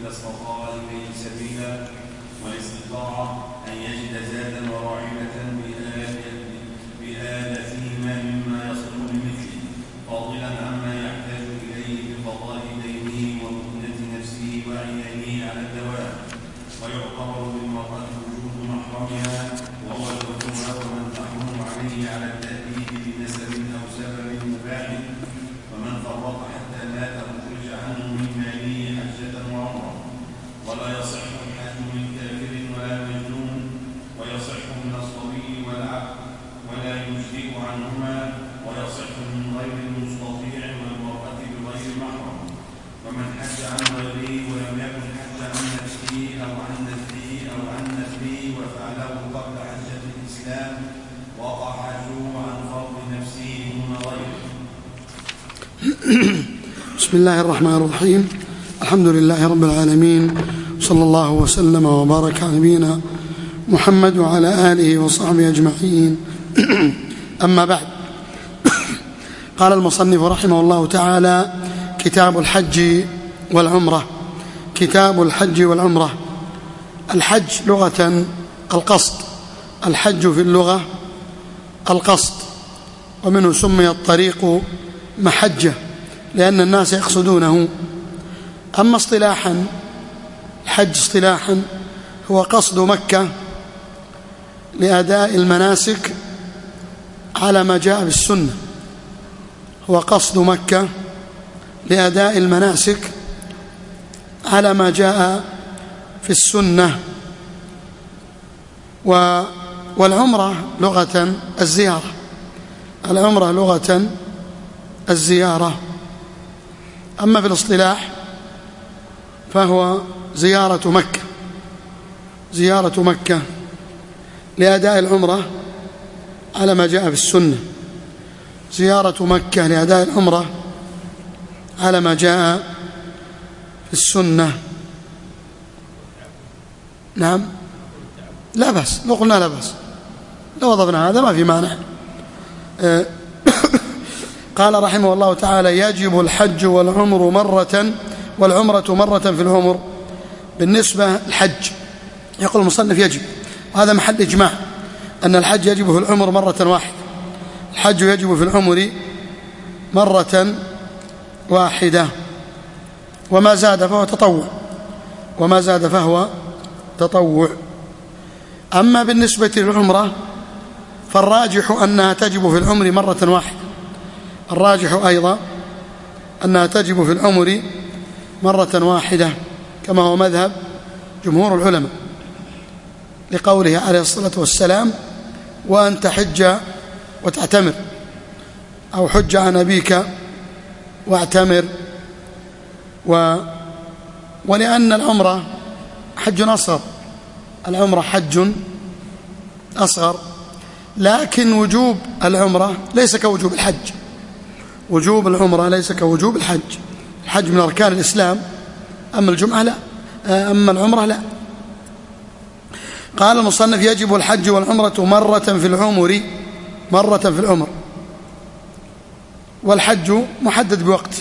استطاع إليه سبيلا، والاستطاعة أن يجد زادا وراحلة بآل فيما مما يصلح لمثله، فاضلا عما يحتاج إليه بقضاء دينه ومؤنة نفسه وعيانه على الدوام. ويعتبر بالمرأة وجود محرمها وهو الذكور ومن تحرم عليه على التأديب بنسب أو سبب مباح، ومن فرط حتى مات أخرج عنه من ماله حجة وعمرة. ولا يصح الحج من كافر ولا مجنون، ويصح من الصبي والعبد ولا يجزئ عنهما، ويصح من غير المستطيع والمرأة بغير محرم. ومن حج عن غيره ولم يكن حج عن نفسه أو عن نفسه وفعله قبل حجة الإسلام وقع حجه عن فرض نفسه دون غيره. بسم الله الرحمن الرحيم. الحمد لله رب العالمين، صلى الله وسلم وبارك على نبينا محمد وعلى آله وصحبه أجمعين. أما بعد، قال المصنف رحمه الله تعالى: كتاب الحج والعمرة. كتاب الحج والعمرة. الحج لغة القصد، الحج في اللغة القصد، ومنه سمي الطريق محجة لأن الناس يقصدونه. أما اصطلاحا، الحج اصطلاحا هو قصد مكة لأداء المناسك على ما جاء بالسنة. هو قصد مكة لأداء المناسك على ما جاء في السنة. والعمرة لغة الزيارة، العمرة لغة الزيارة. أما في الاصطلاح فهو زيارة مكة، زيارة مكة لأداء العمرة على ما جاء في السنة، زيارة مكة لأداء العمرة على ما جاء في السنة. نعم، لا بأس، لو قلنا لا بأس، لو وضبنا هذا ما في مانع. قال رحمه الله تعالى: يجب الحج والعمرة مرة في العمر. بالنسبة للحج يقول المصنف يجب، وهذا محل إجماع أن الحج يجب في العمر مرة واحدة. الحج يجب في العمر مرة واحدة، وما زاد فهو تطوع، وما زاد فهو تطوع. أما بالنسبة للعمرة فالراجح أنها تجب في العمر مرة واحدة، الراجح أيضا أنها تجب في العمر مرة واحدة، كما هو مذهب جمهور العلماء، لقوله عليه الصلاة والسلام: وأن تحج وتعتمر، أو حج عن أبيك واعتمر. ولأن العمرة حج أصغر، العمرة حج أصغر، لكن وجوب العمرة ليس كوجوب الحج، وجوب العمرة ليس كوجوب الحج. الحج من أركان الإسلام، أما الجمعة لا، أما العمرة لا. قال المصنف: يجب الحج والعمرة مرة في العمر، مرة في العمر. والحج محدد بوقت،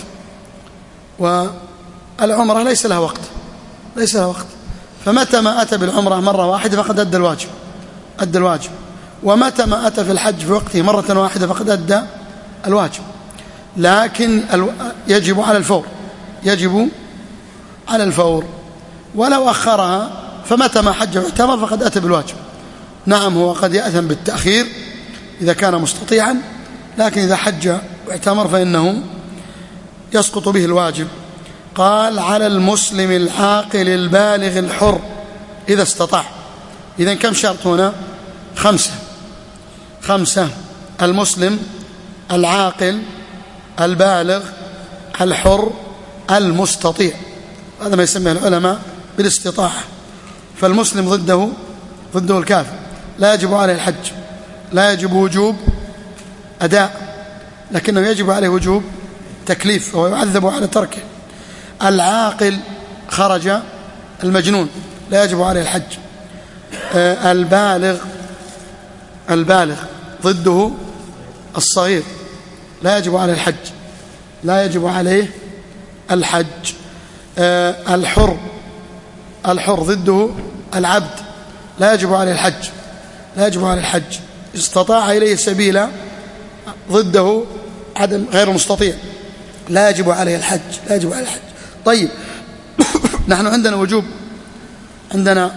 والعمرة ليس لها وقت، ليس لها وقت. فمتى ما أتى بالعمرة مرة واحدة فقد أدى الواجب، أدى الواجب. ومتى ما أتى في الحج في وقته مرة واحدة فقد أدى الواجب. لكن يجب على الفور، يجب على الفور. ولو أخرها فمتى ما حج واعتمر فقد أتى بالواجب. نعم، هو قد يأثم بالتأخير إذا كان مستطيعا، لكن إذا حج واعتمر فإنه يسقط به الواجب. قال: على المسلم العاقل البالغ الحر إذا استطاع. إذن كم شرط هنا؟ 5. المسلم العاقل البالغ الحر المستطيع، هذا ما يسميه العلماء بالاستطاعة. فالمسلم ضده الكافر، لا يجب عليه الحج، لا يجب وجوب أداء، لكنه يجب عليه وجوب تكليف، وهو يعذب على تركه. العاقل خرج المجنون، لا يجب عليه الحج. البالغ ضده الصغير، لا يجب عليه الحج، لا يجب عليه الحج. الحر الحر ضده العبد، لا يجب عليه الحج، لا يجب عليه الحج. استطاع إليه سبيلا ضده عدم غير مستطيع، لا يجب عليه الحج، لا يجب عليه الحج. طيب نحن عندنا وجوب، عندنا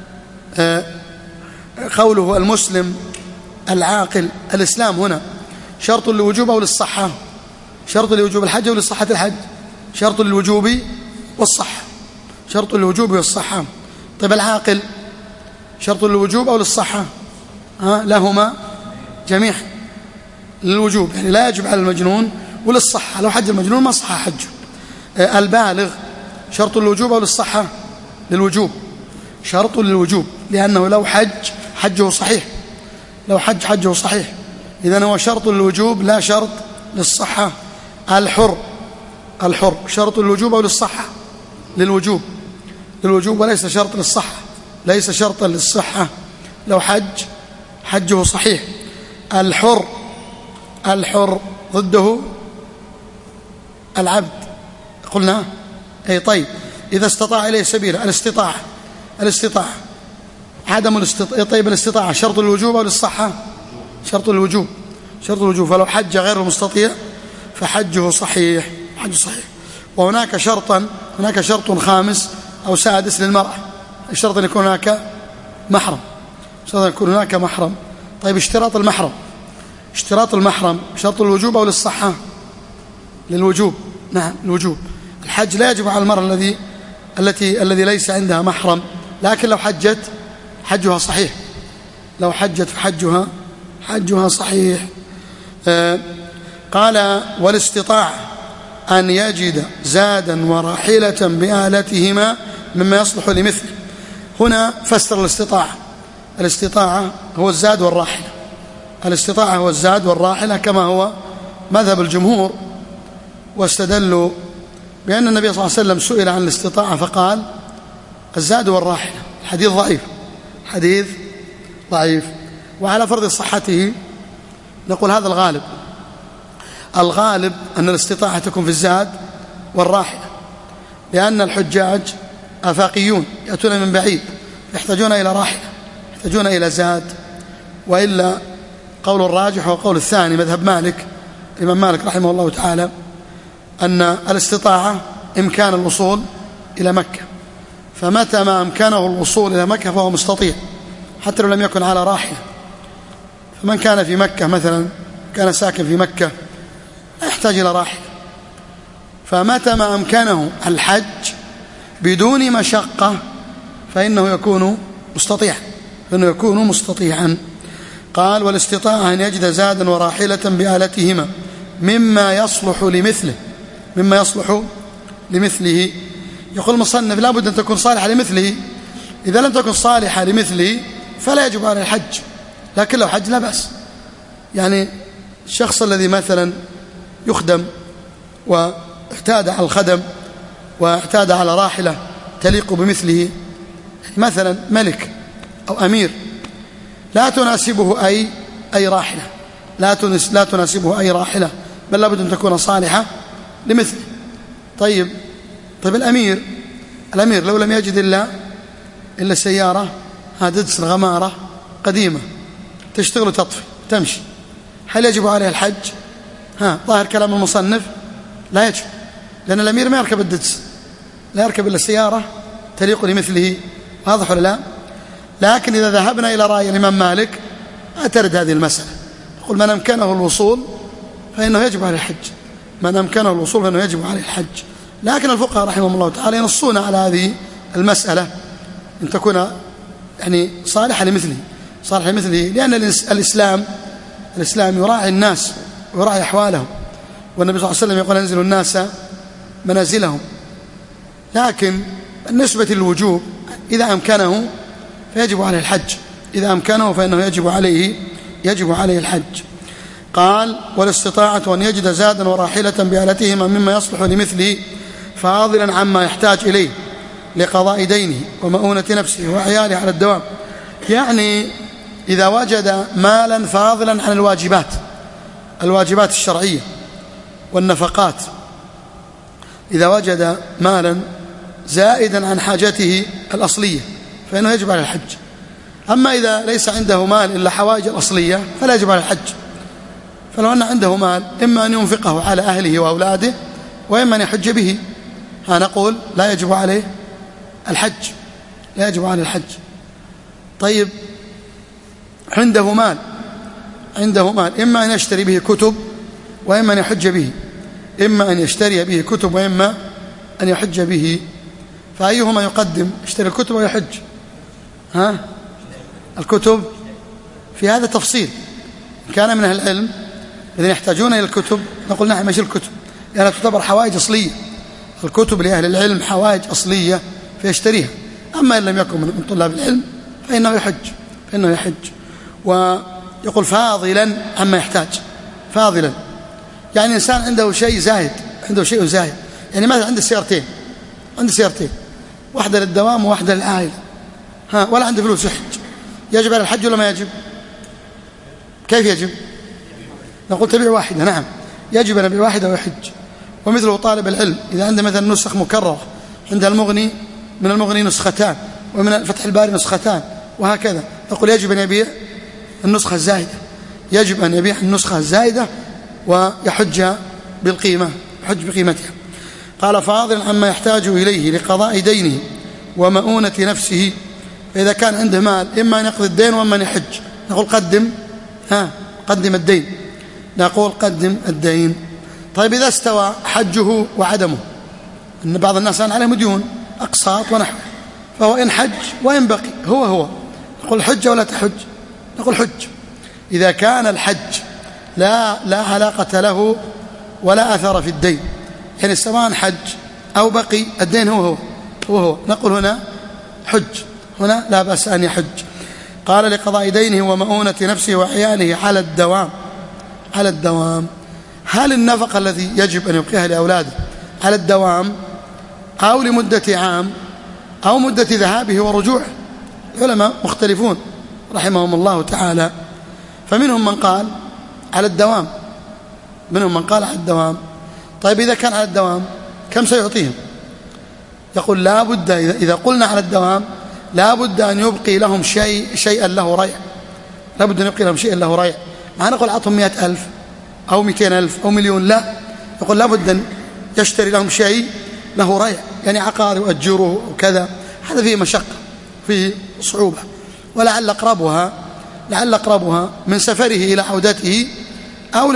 قوله المسلم العاقل. الإسلام هنا شرط للوجوب أو للصحة؟ شرط لوجوب الحج أو لصحة الحج؟ شرط للوجوب والصحة، شرط للوجوب والصحة. طيب العاقل شرط للوجوب أو للصحة؟ لهما جميعا للوجوب، يعني لا يجب على المجنون وللصحة، لو حج المجنون ما صح حجه. البالغ شرط للوجوب أو للصحة؟ للوجوب، شرط للوجوب، لأنه لو حج حجه صحيح، لو حج حجه صحيح، إذن هو شرط للوجوب لا شرط للصحة. الحر شرط للوجوب أو للصحة؟ للوجوب، للوجوب وليس شرط للصحة، ليس شرطا للصحة، لو حج حجه صحيح. الحر ضده العبد قلنا. أي طيب إذا استطاع إليه سبيلا، الاستطاعة عدم الاستطاعة. طيب الاستطاعة شرط الوجوب أو للصحة؟ شرط الوجوب، شرط الوجوب، فلو حج غير المستطيع فحجه صحيح، حجه صحيح. وهناك شرط خامس أو سادس للمرأة، الشرط أن يكون هناك محرم، شرط أن يكون هناك محرم. طيب اشتراط المحرم شرط الوجوب أو للصحة؟ للوجوب، نعم الوجوب. الحج لا يجب على المرأة الذي ليس عندها محرم، لكن لو حجت حجها صحيح، لو حجت حجها صحيح. قال والاستطاعة أن يجد زادا وراحلة بآلتهما مما يصلح لمثله. هنا فسر الاستطاعة هو الزاد والراحلة، الاستطاعة هو الزاد والراحلة كما هو مذهب الجمهور، واستدلوا بأن النبي صلى الله عليه وسلم سئل عن الاستطاعة فقال الزاد والراحلة. حديث ضعيف، وعلى فرض صحته نقول هذا الغالب أن الاستطاعة تكون في الزاد والراحلة، لأن الحجاج آفاقيون يأتون من بعيد، يحتاجون إلى راحلة، يحتاجون إلى زاد. وإلا قول الراجح وقول الثاني مذهب مالك، الإمام مالك رحمه الله تعالى، أن الاستطاعة إمكان الوصول إلى مكة، فمتى ما أمكنه الوصول إلى مكة فهو مستطيع حتى لو لم يكن على راحلة. فمن كان في مكة مثلا، كان ساكن في مكة، لا يحتاج إلى راحلة، فمتى ما أمكنه الحج بدون مشقة فإنه يكون مستطيعا. قال والاستطاعة أن يجد زادا وراحلة بآلتهما مما يصلح لمثله. يقول المصنف لا بد أن تكون صالحة لمثله، إذا لم تكن صالحة لمثله فلا يجب عليه الحج، لكن لو حج لا بأس. يعني الشخص الذي مثلا يخدم واعتاد على الخدم واعتاد على راحلة تليق بمثله، مثلا ملك أو أمير، لا تناسبه أي راحلة، لا تناسبه أي راحلة، بل لابد أن تكون صالحة لمثله. طيب الأمير لو لم يجد إلا سيارة ددس غمارة قديمة تشتغل وتطفي تمشي، هل يجب عليه الحج؟ ظاهر كلام المصنف لا يجب، لأن الأمير ما يركب الددس، لا يركب إلا سيارة تليق لمثله، واضح ولا لا؟ لكن إذا ذهبنا إلى رأي الإمام مالك أترد هذه المسألة، يقول من أمكنه الوصول فإنه يجب عليه الحج، لكن الفقهاء رحمهم الله تعالى ينصون على هذه المسألة أن تكون يعني صالحة لمثله، لأن الإسلام يراعي الناس ويراعي أحوالهم، والنبي صلى الله عليه وسلم يقول أنزلوا الناس منازلهم. لكن بالنسبة للوجوب إذا أمكنه فيجب عليه الحج، إذا أمكنه فإنه يجب عليه الحج. قال والاستطاعة أن يجد زادا وراحلة بآلتهما مما يصلح لمثله فاضلا عما يحتاج إليه لقضاء دينه ومؤونة نفسه وعياله على الدوام. يعني إذا وجد مالا فاضلا عن الواجبات الشرعية والنفقات، إذا وجد مالا زائدا عن حاجته الأصلية فإنه يجب على الحج. أما إذا ليس عنده مال إلا حوائج الأصلية فلا يجب على الحج. فلو أن عنده مال إما أن ينفقه على أهله وأولاده وإما أن يحج به، نقول لا يجب عليه الحج، لا يجب عليه الحج. طيب عنده مال إما أن يشتري به كتب وإما أن يحج به، إما أن يشتري به كتب وإما أن يحج به، فأيهما يقدم؟ يشتري الكتب ويحج؟ الكتب في هذا تفصيل. كان من أهل العلم الذين يحتاجون إلى الكتب نقول نعم يشتري الكتب لأنها تعتبر حوائج أصلية، الكتب لأهل العلم حوائج أصلية فيشتريها. أما إن لم يكن من طلاب العلم فإنه يحج. ويقول فاضلا عما يحتاج، فاضلا يعني إنسان عنده شيء زاهد، يعني مثلا عنده سيارتين، واحدة للدوام وواحدة للعائلة، ولا عنده فلوس يحج، يجب على الحج ولا ما يجب؟ كيف يجب؟ نقول تبيع واحدة، نعم يجب أن يبيع واحدة ويحج. ومثله طالب العلم إذا عنده مثلا نسخ مكررة، عند المغني من المغني نسختان ومن فتح الباري نسختان وهكذا، نقول يجب أن يبيع النسخة الزائدة، يجب أن يبيع النسخة الزائدة ويحج بالقيمة، يحج بقيمتها. قال فاضل عما يحتاج إليه لقضاء دينه ومؤونة نفسه، فإذا كان عنده مال إما أن يقضي الدين وإما أن يحج نقول قدم الدين، نقول قدم الدين. طيب إذا استوى حجه وعدمه، أن بعض الناس عليه مديون أقساط ونحوه، فهو إن حج وإن بقي هو نقول حج ولا تحج؟ نقول حج. إذا كان الحج لا علاقة له ولا أثر في الدين، يعني سواء حج أو بقي الدين هو نقول هنا حج، هنا لا بأس أن يحج. قال لقضاء دينه ومؤونة نفسه وعياله على الدوام. هل النفقة الذي يجب أن يبقيها لأولاده على الدوام أو لمدة عام أو مدة ذهابه ورجوعه؟ العلماء مختلفون رحمهم الله تعالى، فمنهم من قال على الدوام، طيب إذا كان على الدوام كم سيعطيهم؟ يقول لا بد إذا قلنا على الدوام لا بد أن يبقي لهم شيئا له ريع، لا بد أن يبقي لهم شيئا له ريع. ما نقول أعطهم 100,000 أو 200,000 أو مليون، لا، يقول لا بد أن يشتري لهم شيء له ريع، يعني عقار يؤجره وكذا، هذا فيه مشقة، فيه صعوبة. ولعل أقربها من سفره إلى عودته أو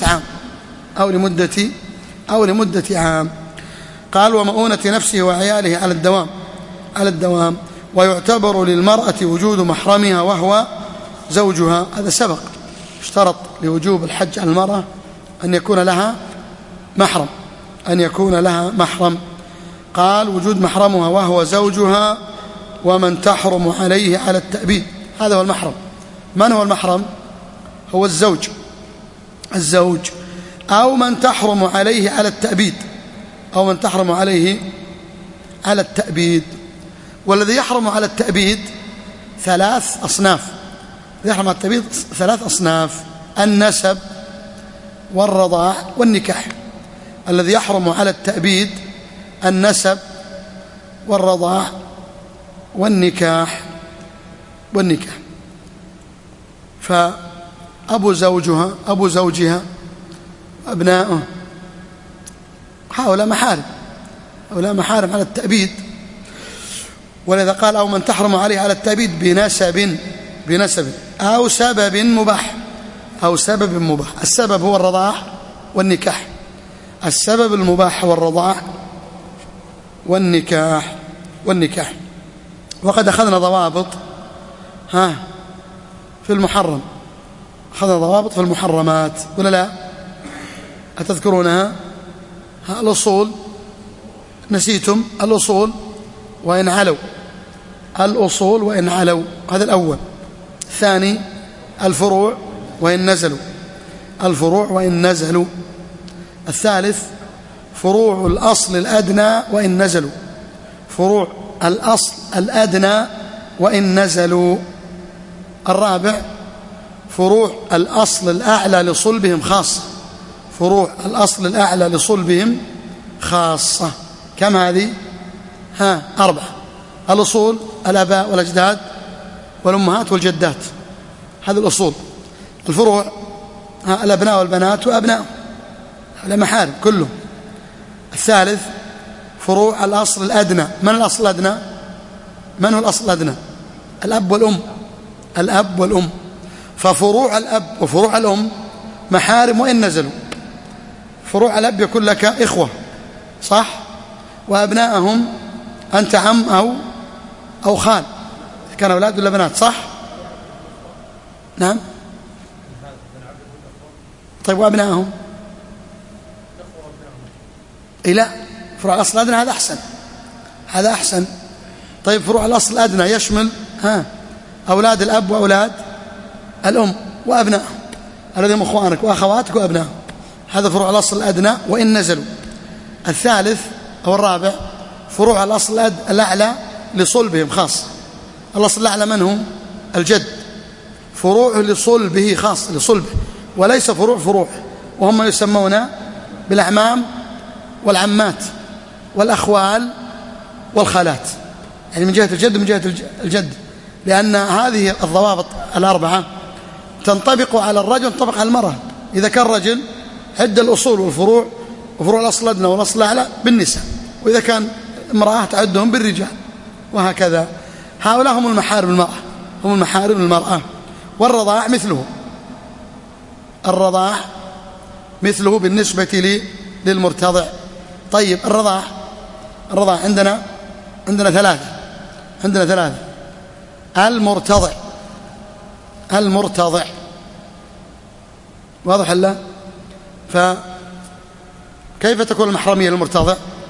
لمدة عام قال ومؤونة نفسه وعياله على الدوام. ويعتبر للمرأة وجود محرمها وهو زوجها، هذا سبق، اشترط لوجوب الحج على المرأة أن يكون لها محرم، قال وجود محرمها وهو زوجها ومن تحرم عليه على التأبيد، هذا هو المحرم. من هو المحرم؟ هو الزوج أو من تحرم عليه على التأبيد، والذي يحرم على التأبيد ثلاث أصناف: النسب والرضاع والنكاح. الذي يحرم على التأبيد النسب والرضاع والنكاح. فأبو زوجها أبناؤه هؤلاء محارم على التأبيد، ولذا قال أو من تحرم عليه على التأبيد بنسب أو سبب مباح. السبب هو الرضاع والنكاح، السبب المباح هو الرضاع والنكاح. وقد أخذنا ضوابط في المحرم، أخذنا ضوابط في المحرمات ولا لا؟ أتذكرونها؟ الأصول، نسيتم الأصول وإن علوا، هذا الأول. الثاني الفروع وإن نزلوا. الثالث فروع الأصل الأدنى وإن نزلوا. الرابع فروع الأصل الأعلى لصلبهم خاصة. كم هذه؟ 4. الأصول الآباء والأجداد والأمهات والجدات، هذه الأصول. الفروع الأبناء والبنات وأبناء المحارم كله. الثالث فروع الأصل الأدنى. من الأصل الأدنى؟ من هو الأصل الأدنى؟ الأب والأم. الأب والأم. ففروع الأب وفروع الأم محارم وإن نزلوا. فروع الأب يكون لك إخوة صح، وأبناءهم أنت عم أو خال، كان أولاد ولا بنات صح؟ نعم. طيب وأبناءهم؟ إيه لا، فروع الأصل الأدنى هذا أحسن، هذا أحسن. طيب فروع الأصل الأدنى يشمل أولاد الأب وأولاد الأم وأبنائهم الذين هم أخوانك وأخواتك وأبنائهم، هذا فروع الأصل الأدنى وإن نزلوا. الثالث أو الرابع فروع الأصل الأعلى لصلبهم خاص. الأصل الأعلى من هو؟ الجد، فروع لصلبه خاص، لصلبه، وليس فروع وهم يسمون بالأعمام والعمات والأخوال والخالات، يعني من جهة الجد ومن جهة الجد، لأن هذه الضوابط الأربعة تنطبق على الرجل وتنطبق على المرأة. إذا كان رجل عد الأصول والفروع وفروع الأصل الأدنى والأصل الأعلى بالنساء، وإذا كان امرأة تعدهم بالرجال، وهكذا. هؤلاء هم المحارم المرأة، هم المحارم المرأة. والرضاع مثله، الرضاع مثله بالنسبة للمرتضع. طيب الرضاع عندنا ثلاثة. المرتضع واضح لا؟ فكيف تكون المحرمية للمرتضع؟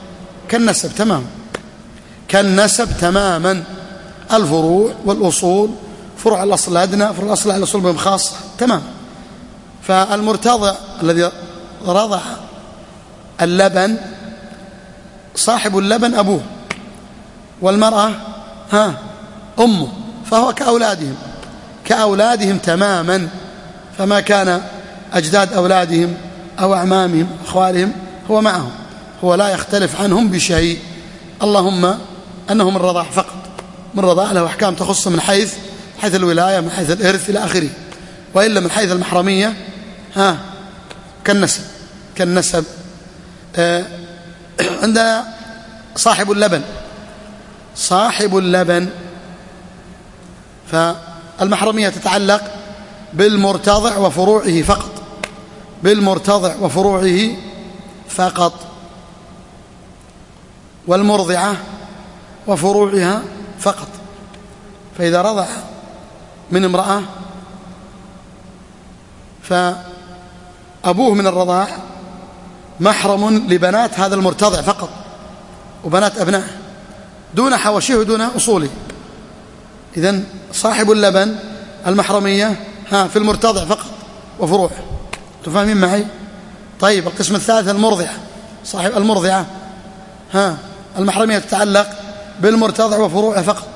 كالنسب تماما، الفروع والأصول، فروع الأصل الأدنى، فروع الأصل الأعلى الأصول بهم خاصة تمام. فالمرتضع الذي رضع اللبن صاحب اللبن أبوه، والمرأة أمه، فهو كأولادهم تماما. فما كان أجداد أولادهم أو أعمامهم أخوالهم هو معهم، هو لا يختلف عنهم بشيء، اللهم أنه من رضاع فقط، من رضاع له أحكام تخص من حيث الولاية، من حيث الإرث إلى آخره، وإلا من حيث المحرمية كالنسب. عندنا صاحب اللبن، فالمحرمية تتعلق بالمرتضع وفروعه فقط، والمرضعة وفروعها فقط. فإذا رضع من امرأة فأبوه من الرضاع محرم لبنات هذا المرتضع فقط، وبنات أبنائه دون حواشيه ودون أصوله. إذن صاحب اللبن المحرمية في المرتضع فقط وفروعه، تفهمين معي؟ طيب القسم الثالث صاحب المرضعة المحرمية تتعلق بالمرتضع وفروعه فقط،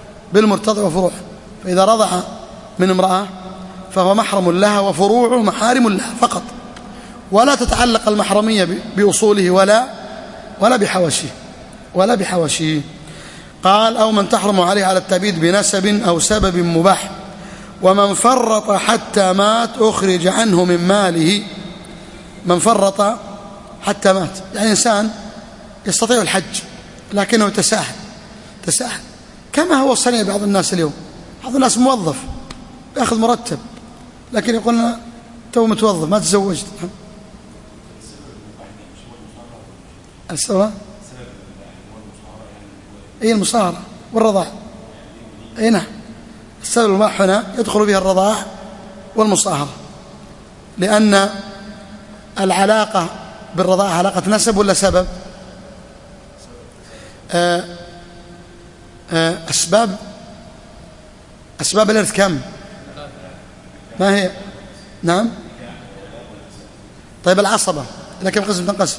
فإذا رضع من امرأة فهو محرم لها وفروعه محارم لها فقط، ولا تتعلق المحرمية بأصوله ولا بحواشيه. قال أو من تحرم عليه على التبيد بنسب أو سبب مباح، ومن فرط حتى مات أخرج عنه من ماله. من فرط حتى مات، يعني إنسان يستطيع الحج لكنه تساهل، كما هو صنيع بعض الناس اليوم. بعض الناس موظف يأخذ مرتب لكن يقولنا تو متوظف ما تزوجت. السبب المصاهرة والرضاع. نعم، السبب المباح هنا يدخل بها الرضاع والمصاهرة، لأن العلاقة بالرضاع علاقة نسب ولا سبب؟ أسباب الإرث كم؟ ما هي؟ نعم. طيب العصبة إلى كم قسم تنقسم؟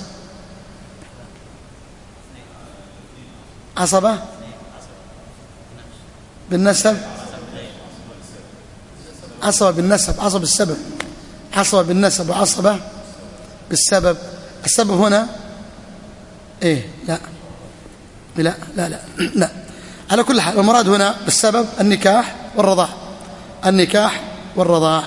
عصبة بالنسب، عصبة بالنسب، عصبة بالسبب، عصبة بالنسب وعصبة بالسبب. السبب هنا لا على كل حال المراد هنا بالسبب النكاح والرضاع، النكاح والرضاع.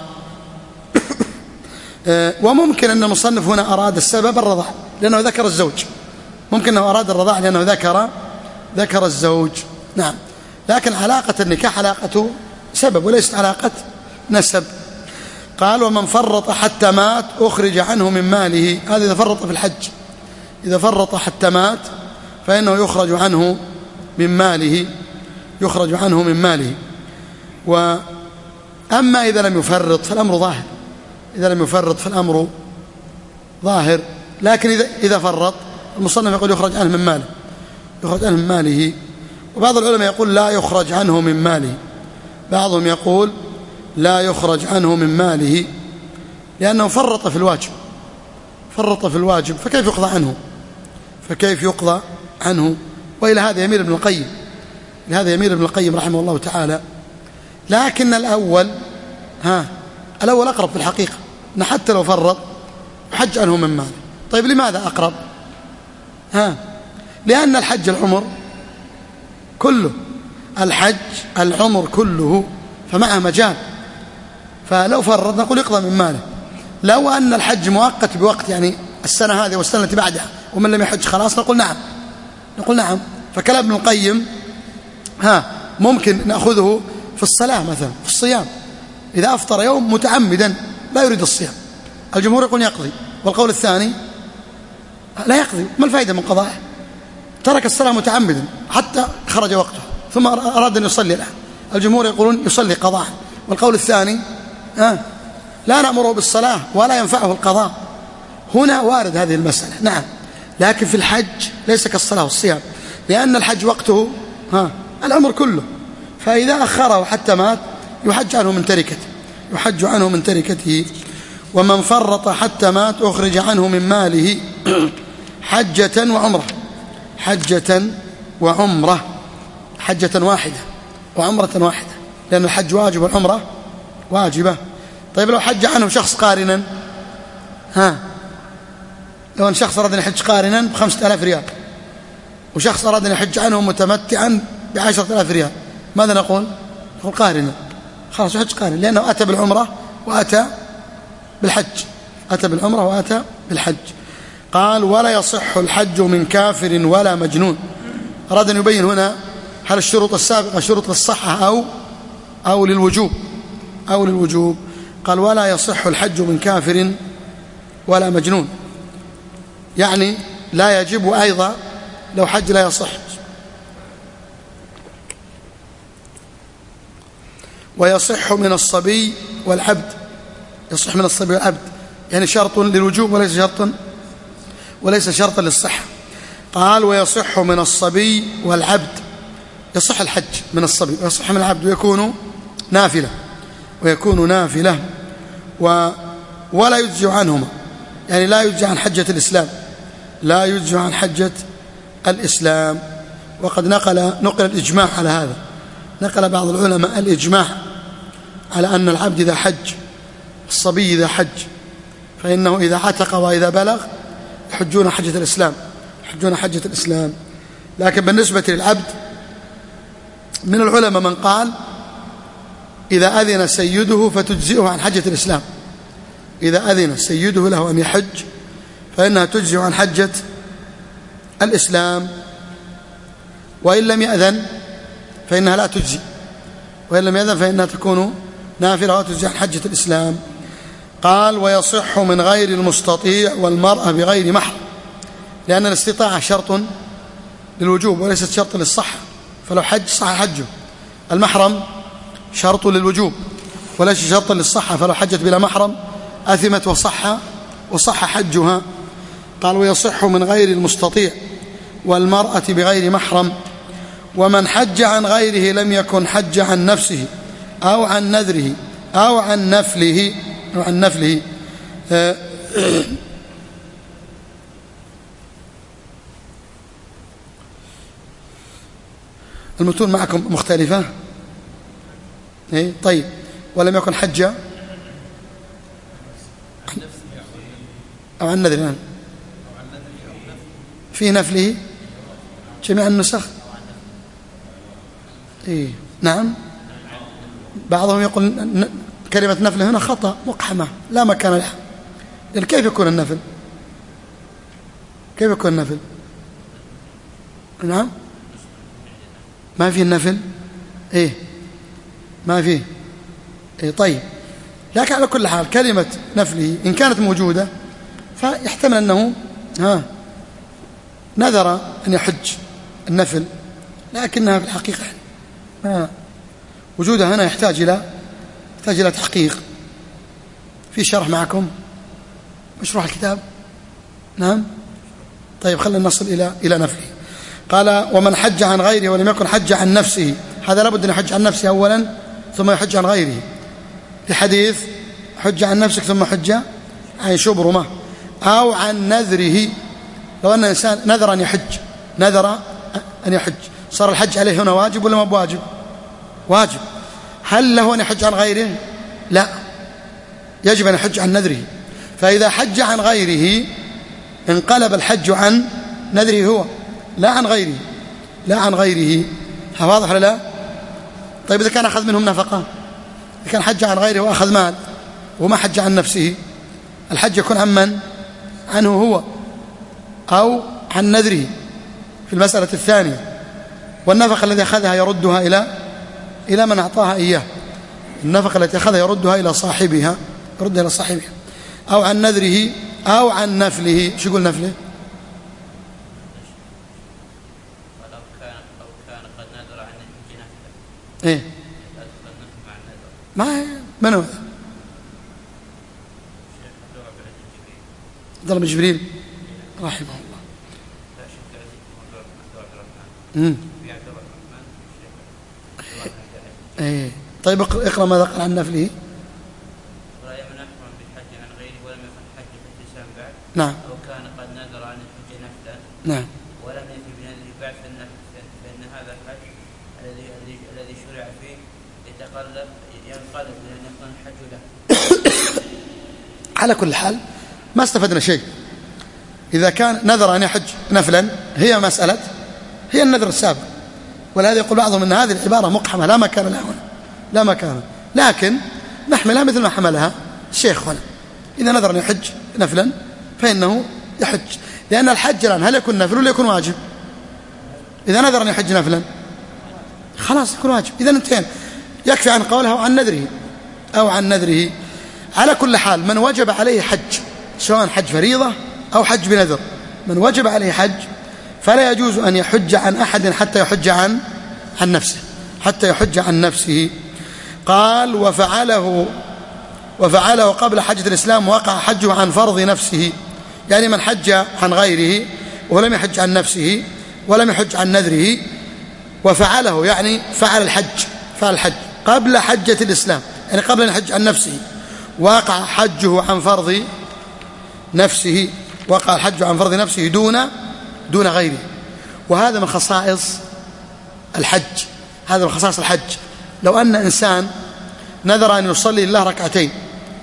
وممكن أن المصنف هنا أراد السبب الرضاع لأنه ذكر الزوج، ممكن أنه أراد الرضاع لأنه ذكر الزوج. نعم، لكن علاقة النكاح علاقة سبب وليست علاقة نسب. قال ومن فرط حتى مات أخرج عنه من ماله. هذا إذا فرط في الحج، إذا فرط حتى مات فإنه يخرج عنه من ماله، يخرج عنه من ماله. وأما إذا لم يفرط فالأمر ظاهر، إذا لم يفرط فالأمر ظاهر. لكن إذا فرط المصنف يقول يخرج عنه من ماله، يخرج عنه من ماله. وبعض العلماء يقول لا يخرج عنه من ماله، بعضهم يقول لا يخرج عنه من ماله لأنه فرط في الواجب، فرط في الواجب، فكيف يقضى عنه؟ فكيف يقضى عنه؟ وإلى هذا يميل ابن القيم، لهذا يميل ابن القيم رحمه الله تعالى. لكن الأول الأول أقرب في الحقيقة، أن حتى لو فرط يحج عنه من ماله. طيب لماذا أقرب؟ لأن الحج العمر كله، الحج العمر كله، فمعه مجال. فلو فرط نقول يقضى من ماله. لو أن الحج مؤقت بوقت، يعني السنة هذه والسنة التي بعدها، ومن لم يحج خلاص، نقول نعم، نقول نعم. فكلام ابن القيم ممكن نأخذه في الصلاة مثلا، في الصيام، إذا أفطر يوم متعمدا لا يريد الصيام، الجمهور يقول يقضي، والقول الثاني لا يقضي. ما الفائدة من قضائه؟ ترك الصلاة متعمدا حتى خرج وقته ثم أراد أن يصلي الآن، الجمهور يقولون يصلي قضاء. والقول الثاني لا نأمره بالصلاة ولا ينفعه القضاء. هنا وارد هذه المسألة، نعم. لكن في الحج ليس كالصلاة والصيام، لأن الحج وقته العمر كله، فإذا أخره حتى مات يحج عنه من تركته، يحج عنه من تركته. ومن فرط حتى مات أخرج عنه من ماله حجة وعمرة، حجة وعمرة، حجة واحدة وعمرة واحدة، لأن الحج واجب والعمرة واجبة. طيب لو حج عنه شخص قارنا، لو أن شخص أراد أن يحج قارنا ب5,000 ريال، وشخص أراد أن يحج عنه متمتعا ب10,000 ريال، ماذا نقول؟ نقول قارنا، خلاص يحج قارنا، لأنه أتى بالعمرة وأتى بالحج، أتى بالعمرة وأتى بالحج. قال ولا يصح الحج من كافر ولا مجنون. أراد أن يبين هنا هل الشروط السابقة شروط للصحة أو للوجوب، أو للوجوب. قال ولا يصح الحج من كافر ولا مجنون، يعني لا يجب أيضا لو حج لا يصح. ويصح من الصبي والعبد، يصح من الصبي والعبد، يعني شرط للوجوب وليس شرطا للصحة. قال ويصح من الصبي والعبد، يصح الحج من الصبي ويصح من العبد، ويكون نافلة ولا يجزي عنهما، يعني لا يجزي عن حجة الإسلام، لا يجزي عن حجة الإسلام. وقد نقل الإجماع على هذا، نقل بعض العلماء الإجماع على أن العبد إذا حج، الصبي إذا حج، فإنه إذا عتق وإذا بلغ يحجون حجة الإسلام، يحجون حجة الإسلام. لكن بالنسبة للعبد من العلماء من قال إذا أذن سيده فتجزئه عن حجة الإسلام، إذا أذن سيده له أن يحج فإنها تجزئ عن حجة الإسلام، وإن لم يأذن فإنها لا تجزي، وإن لم يأذن فإنها تكون نافلة وتجزئ عن حجة الإسلام. قال ويصح من غير المستطيع والمرأة بغير محرم، لأن الاستطاعة شرط للوجوب وليست شرط للصحة، فلو حج صح حجه. المحرم شرط للوجوب وليس شرط للصحة، فلو حجت بلا محرم أثمت وصح حجها. قال ويصح من غير المستطيع والمرأة بغير محرم. ومن حج عن غيره لم يكن حج عن نفسه أو عن نذره أو عن نفله المتون معكم مختلفة. طيب ولم يكن حج أو عن نذره، في نفله جميع النسخ إيه نعم. بعضهم يقول كلمة نفل هنا خطأ مقحمة لا مكان لها. يعني كيف يكون النفل؟ كيف يكون النفل؟ نعم ما في النفل. إيه ما فيه. إيه طيب، لكن على كل حال كلمة نفله إن كانت موجودة فيحتمل أنه نذر أن يحج النفل، لكنها في الحقيقة وجودها هنا يحتاج إلى تحقيق. في شرح معكم مشروح الكتاب؟ نعم طيب خلينا نصل إلى نفله. قال ومن حج عن غيره ولم يكن حج عن نفسه، هذا لابد أن يحج عن نفسه أولا ثم يحج عن غيره، في حديث حج عن نفسك ثم حج عن شبرمة، أو عن نذره. لو أن إنسان نذر أن يحج صار الحج عليه هنا واجب ولا ما بواجب؟ واجب. هل له أن يحج عن غيره؟ لا، يجب أن يحج عن نذره. فإذا حج عن غيره انقلب الحج عن نذره هو لا عن غيره. واضح ولا لا؟ طيب إذا كان أخذ منهم نفقة، إذا كان حج عن غيره وأخذ مال وما حج عن نفسه، الحج يكون عن من؟ عنه هو أو عن نذره في المسألة الثانية. والنفقة التي أخذها يردها إلى من أعطاها إياه. النفقة التي أخذها يردها إلى صاحبها، أو عن نذره أو عن نفله. شو يقول نفله؟ إيه من هو؟ عبد الله بن جبريل رحمه الله. إيه طيب اقرأ ماذا قال عن نفله. ولا يمنعهم بالحج عن غيره ولم يكن حج الالتزام بعد. نعم. أو كان قد نذر عن الحج نفلا. نعم. ولم يأتي بنذره بعد فإن هذا الحج الذي شرع فيه ينقلب لأن يكون الحج له. على كل حال ما استفدنا شيء. إذا كان نذر أن يحج نفلا هي النذر السابق، ولهذا يقول بعضهم أن هذه العبارة مقحمة لا مكان لها هنا، لا مكان، لكن نحملها مثل ما حملها الشيخ هنا. إذا نذر أن يحج نفلا فإنه يحج، لأن الحج الآن هل يكون نفل ولا يكون واجب؟ إذا نذر أن يحج نفلا خلاص يكون واجب. إذا انتهينا، يكفي عن قوله أو عن نذره. على كل حال من وجب عليه حج سواء حج فريضة أو حج بنذر، من وجب عليه حج فلا يجوز أن يحج عن أحد حتى يحج عن نفسه. قال وفعله قبل حجة الإسلام وقع حجه عن فرض نفسه، يعني من حج عن غيره ولم يحج عن نفسه ولم يحج عن نذره وفعله، يعني فعل الحج قبل حجة الإسلام، يعني قبل أن يحج عن نفسه، وقع حجه عن فرض نفسه دون غيره. وهذا من خصائص الحج. لو أن إنسان نذر أن يصلي لله ركعتين،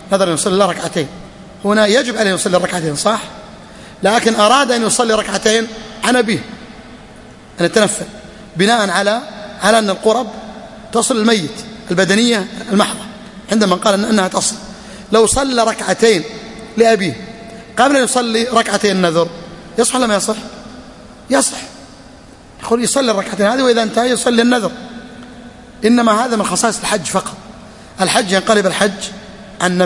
هنا يجب عليه يصلي الركعتين صح، لكن أراد أن يصلي ركعتين عن أبيه أن يتنفل بناء على أن القرب تصل الميت البدنية المحضة، عندما قال أنها تصل. لو صلى ركعتين لأبيه قبل أن يصلي ركعتين النذر يصح ولا ما يصح؟ يصح. يقول يصلي الركعتين هذه وإذا انتهى يصلي النذر. إنما هذا من خصائص الحج فقط. الحج ينقلب عن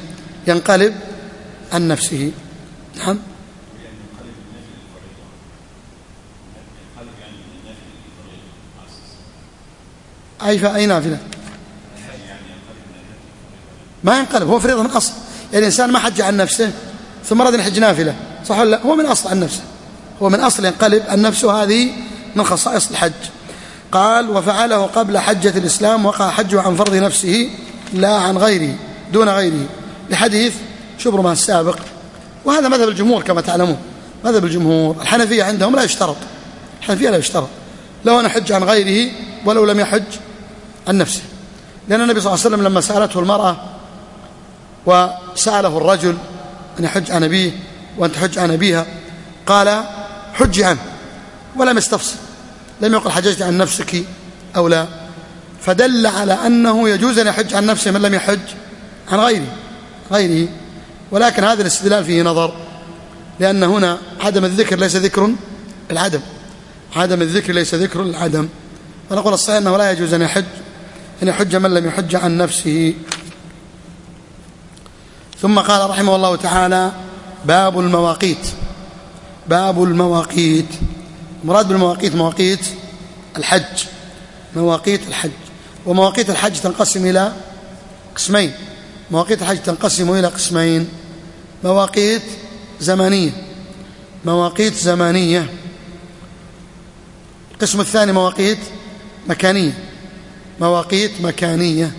نفسه. نعم. أي نافلة ما ينقلب، هو فريضة من أصل. يعني الإنسان ما حج عن نفسه ثم رد يحج نافلة صح ولا لا؟ هو من أصل عن نفسه، هو من أصل ينقلب عن نفسه. هذه من خصائص الحج. قال وفعله قبل حجة الإسلام وقع حجه عن فرض نفسه لا عن غيره دون غيره، لحديث شبرمة السابق. وهذا مذهب الجمهور كما تعلمون، مذهب الجمهور. الحنفية عندهم لا يشترط، لو أن حج عن غيره ولو لم يحج عن نفسه، لأن النبي صلى الله عليه وسلم لما سألته المرأة وسأله الرجل أن يحج عن أبيه وأن تحج عن أبيها قال حج عنه ولم يستفصل، لم يقل حججت عن نفسك أو لا، فدل على أنه يجوز أن يحج عن نفسه من لم يحج عن غيره. ولكن هذا الاستدلال فيه نظر، لأن هنا عدم الذكر ليس ذكر العدم، عدم الذكر ليس ذكر العدم. فنقول الصحيح أنه لا يجوز أن يحج من لم يحج عن نفسه. ثم قال رحمه الله تعالى: باب المواقيت. باب المواقيت، مراد بالمواقيت مواقيت الحج، مواقيت الحج. ومواقيت الحج تنقسم إلى قسمين، مواقيت الحج تنقسم إلى قسمين: مواقيت زمنية، مواقيت زمانية. القسم الثاني مواقيت مكانية، مواقيت مكانية.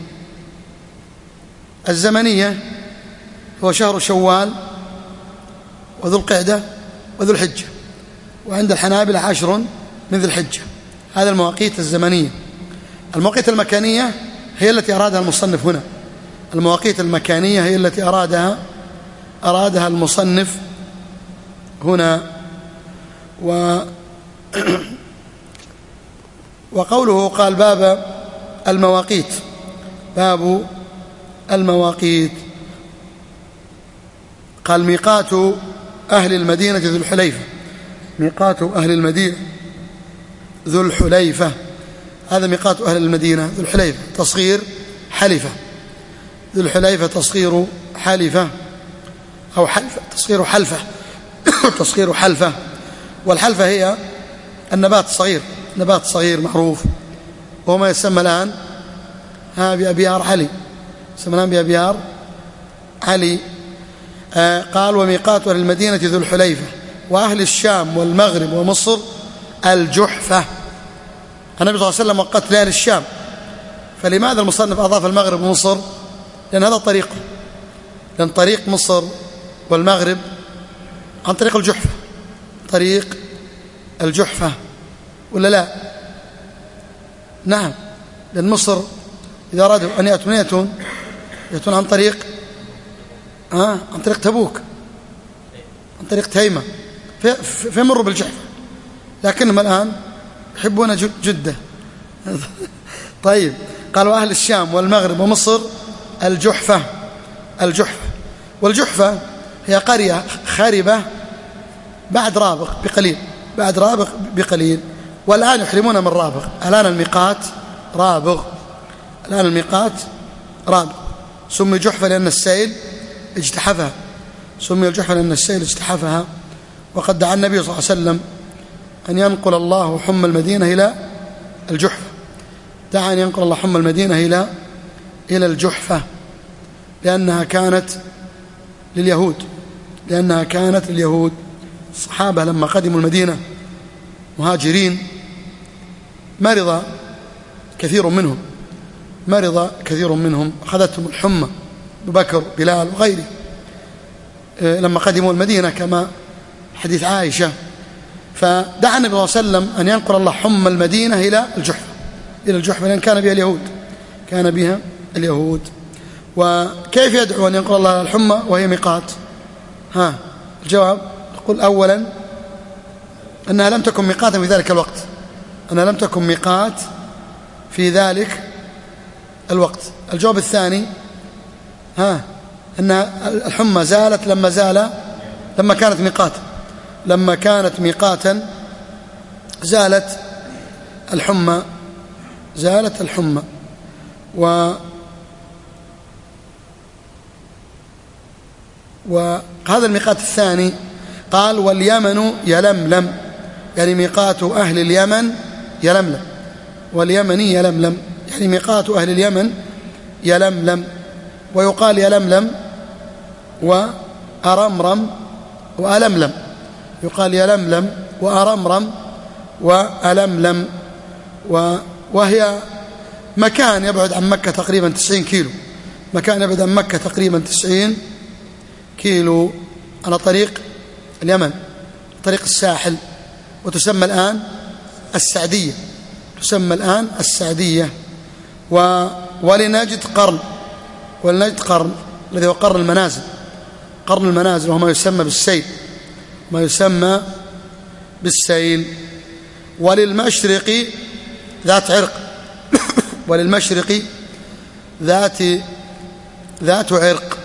الزمنية هو شهر شوال وذو القعدة وذو الحجة، وعند الحنابلة 10 من ذي الحجة. هذا المواقيت الزمنية. المواقيت المكانية هي التي أرادها المصنف هنا، المواقيت المكانية هي التي أرادها المصنف هنا. وقوله قال باب المواقيت، باب المواقيت، قال ميقات أهل المدينة ذو الحليفة، ميقات أهل المدينة ذو الحليفة. هذا ميقات أهل المدينة ذو الحليفة، تصغير حلفة، ذو الحليفة تصغير حلفة أو حلفة، تصغير حلفة تصغير حلفة. والحلفة هي النبات الصغير، نبات صغير معروف، وهو ما يسمى الآن بأبيار علي، يسمى الآن بأبيار علي. قال وميقات أهل المدينة ذو الحليفة، وأهل الشام والمغرب ومصر الجحفة. النبي صلى الله عليه وسلم وقت لأهل الشام، فلماذا المصنف أضاف المغرب ومصر؟ لأن هذا طريقه، لأن طريق مصر والمغرب عن طريق الجحفة، طريق الجحفة، ولا لا؟ نعم، لأن مصر إذا أرادوا أن يأتون عن طريق عن طريق تبوك، عن طريق تيمة، فيمروا بالجحفة، لكنهم الآن يحبون جدة. طيب، قالوا أهل الشام والمغرب ومصر الجحفة، الجحفة. والجحفة هي قرية خاربة بعد رابغ بقليل، بعد رابغ بقليل، والآن يحرمون من رابغ. الآن الميقات رابغ، الآن الميقات رابغ. سمي جحفة لأن السيل اجتحفها، سمي الجحفة لأن السيل اجتحفها. وقد دعا النبي صلى الله عليه وسلم أن ينقل الله حمى المدينة إلى الجحفة، دعا أن ينقل الله حمى المدينة إلى الجحفة، لأنها كانت لليهود، لأنها كانت لليهود. الصحابة لما قدموا المدينة مهاجرين مرض كثير منهم، مرض كثير منهم، أخذتهم الحمى، أبو بكر بلال وغيره لما قدموا المدينة كما حديث عائشة. فدعا النبي صلى الله عليه وسلم أن ينقل الله حمى المدينة إلى الجحفة، إلى الجحفة، لأن كان بها اليهود، كان بها اليهود. وكيف يدعو أن ينقل الله الحمى وهي ميقات؟ الجواب نقول أولا أنها لم تكن ميقاتا في ذلك الوقت، أنها لم تكن ميقات في ذلك الوقت. الجواب الثاني أن الحمى زالت لما كانت ميقاتا، لما كانت ميقاتا زالت الحمى، زالت الحمى. وهذا الميقات الثاني قال واليمن يلملم، يعني ميقات أهل اليمن يلملم، واليمني يلملم، يعني ميقات أهل اليمن يلملم. ويقال يلملم وأرمرم وألملم، يقال يلملم وأرمرم وألملم. وهي مكان يبعد عن مكة تقريبا 90 كيلو، مكان يبعد عن مكة تقريبا 90 كيلو على طريق اليمن، طريق الساحل، وتسمى الآن السعدية، تسمى الآن السعدية. ولنجد قرن، ولنجد قرن الذي هو قرن المنازل، قرن المنازل، وهو ما يسمى بالسيل، ما يسمى بالسيل. وللمشرق ذات عرق، وللمشرق ذات عرق،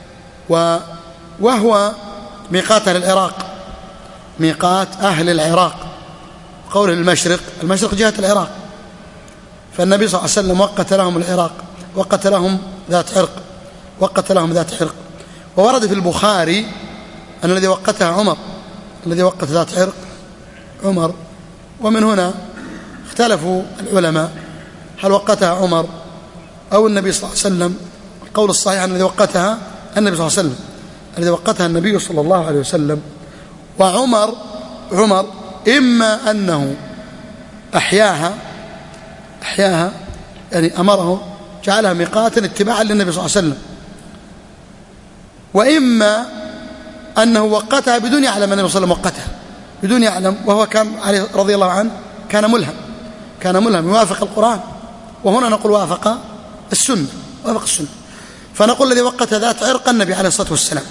وهو ميقات أهل العراق، ميقات أهل العراق. قول المشرق جهة العراق، فالنبي صلى الله عليه وسلم وقت لهم العراق، وقت لهم ذات عرق. وورد في البخاري أن الذي وقتها عمر، الذي وقت ذات عرق عمر. ومن هنا اختلفوا العلماء هل وقتها عمر أو النبي صلى الله عليه وسلم. القول الصحيح أن الذي وقتها النبي صلى الله عليه وسلم، الذي وقتها النبي صلى الله عليه وسلم. وعمر إما أنه أحياها يعني أمره جعلها ميقاتا اتباعا للنبي صلى الله عليه وسلم، وإما أنه وقتها بدون يعلم النبي صلى الله عليه وسلم، وقتها بدون يعلم، وهو كان علي رضي الله عنه كان ملهم يوافق القرآن. وهنا نقول وافق السنة. فنقول الذي وقت ذات عرق النبي عليه الصلاة والسلام.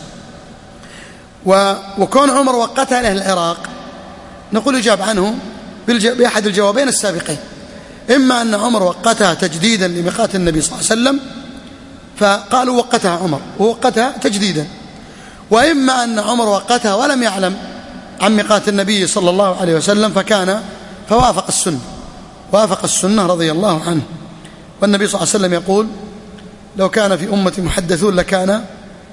وكون عمر وقتها لأهل العراق نقول يجاب عنه بأحد الجوابين السابقين، إما أن عمر وقتها تجديدا لميقات النبي صلى الله عليه وسلم فقالوا وقتها عمر ووقتها تجديدا، وإما أن عمر وقتها ولم يعلم عن ميقات النبي صلى الله عليه وسلم وافق السنة رضي الله عنه. والنبي صلى الله عليه وسلم يقول لو كان في أمة محدثون لكان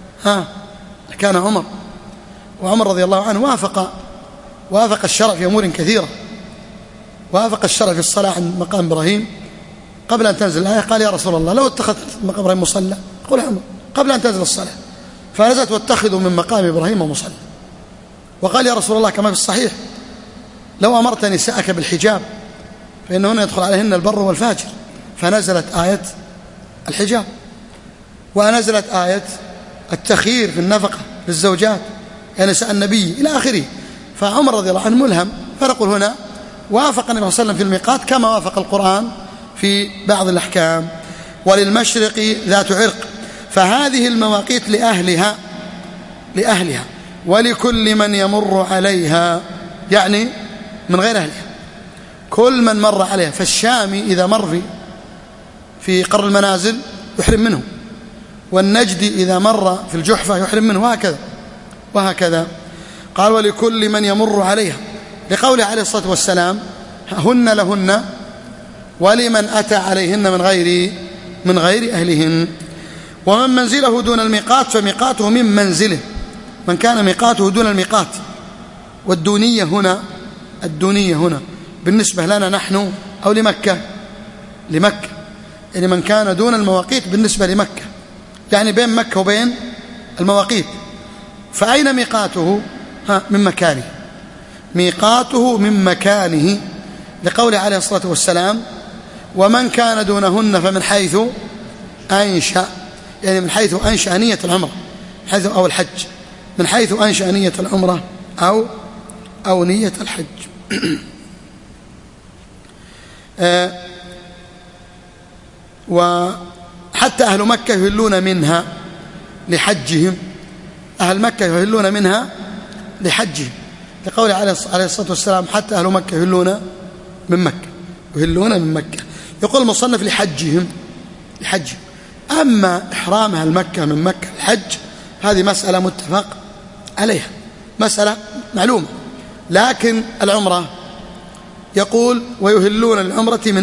عمر. وعمر رضي الله عنه وافق الشرع في أمور كثيرة، وافق الشرع في الصلاة عند مقام إبراهيم قبل أن تنزل الآية، قال يا رسول الله لو اتخذت مقام إبراهيم مصلى، قل عمر قبل أن تنزل الصلاة، فنزلت واتخذوا من مقام إبراهيم مصلى. وقال يا رسول الله كما في الصحيح لو أمرت نساءك بالحجاب فإنهن يدخل عليهن البر والفاجر، فنزلت آية الحجاب، ونزلت آية التخيير في النفقة للزوجات يا نساء النبي إلى آخره. فعمر رضي الله عنه ملهم. فنقول هنا وافق النبي صلى الله عليه وسلم في الميقات كما وافق القرآن في بعض الأحكام. وللمشرق ذات عرق، فهذه المواقيت لأهلها ولكل من يمر عليها، يعني من غير أهلها، كل من مر عليها. فالشامي إذا مر في قر المنازل يحرم منه، والنجدي إذا مر في الجحفة يحرم منه، وهكذا. قال ولكل من يمر عليها، لقوله عليه الصلاة والسلام هن لهن ولمن أتى عليهن من غير أهلهن. ومن منزله دون الميقات فميقاته من منزله، من كان ميقاته دون الميقات. والدونية هنا بالنسبة لنا نحن أو لمكة، يعني من كان دون المواقيت بالنسبة لمكة، يعني بين مكة وبين المواقيت. فأين ميقاته؟ من مكانه، ميقاته من مكانه، لقوله عليه الصلاة والسلام ومن كان دونهن فمن حيث أنشأ، يعني من حيث أنشأ نية العمرة أو الحج، من حيث أنشأ نية العمرة أو نية الحج. وحتى أهل مكة يهلون منها لحجهم، أهل مكة يهلون منها لحجهم، لقول عليه الصلاة والسلام حتى أهل مكة يهلون من مكة. يقول المصنف لحجهم. أما إحرام أهل مكة من مكة الحج هذه مسألة متفق عليها، مسألة معلومة. لكن العمرة يقول ويهلون العمرة من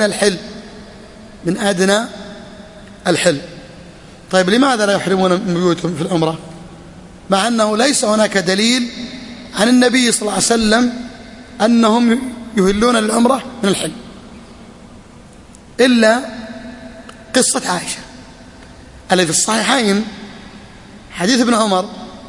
أدنى الحل. طيب لماذا لا يحرمون من بيوتهم في العمرة، مع أنه ليس هناك دليل عن النبي صلى الله عليه وسلم أنهم يهلون العمرة من الحل، إلا قصة عائشة الذي في الصحيحين حديث ابن عمر